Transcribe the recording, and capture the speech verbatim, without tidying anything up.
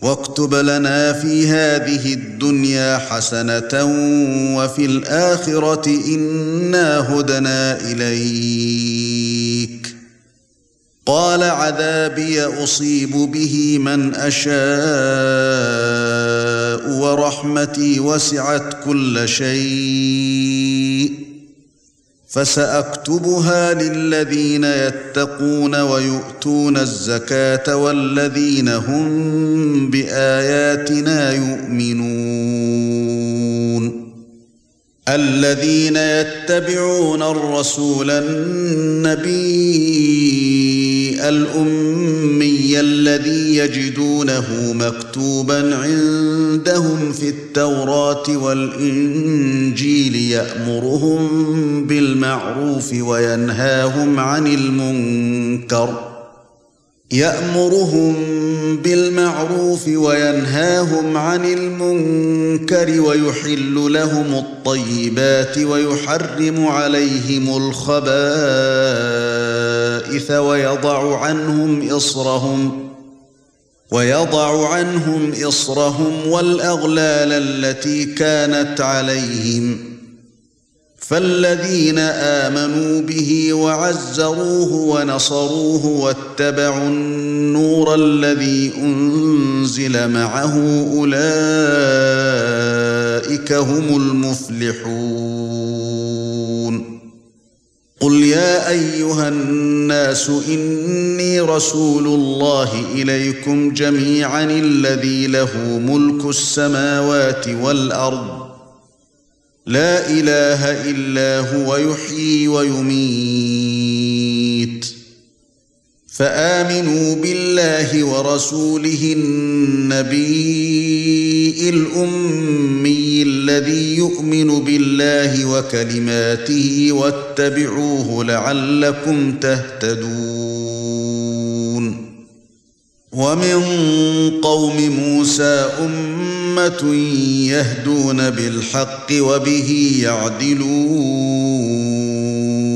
واكتب لنا في هذه الدنيا حسنة وفي الآخرة إنا هدنا إليك قال عذابي أصيب به من أشاء ورحمتي وسعت كل شيء فسأكتبها للذين يتقون ويؤتون الزكاة والذين هم بآياتنا يؤمنون الذين يتبعون الرسول النبي الأمي الذي يجدونه مكتوبا عندهم في التوراة والإنجيل يأمرهم بالمعروف وينهاهم عن المنكر يأمرهم بالمعروف وينهاهم عن المنكر ويحل لهم الطيبات ويحرم عليهم الخبائث ويضع عنهم إصرهم ويضع عنهم إصرهم والأغلال التي كانت عليهم فالذين آمنوا به وعزروه ونصروه واتبعوا النور الذي أنزل معه أولئك هم المفلحون قل يا أيها الناس إني رسول الله إليكم جميعا الذي له ملك السماوات والأرض لا إله إلا هو يحيي ويميت فآمنوا بالله ورسوله النبي الأمي الذي يؤمن بالله وكلماته واتبعوه لعلكم تهتدون ومن قوم موسى أمة يهدون بالحق وبه يعدلون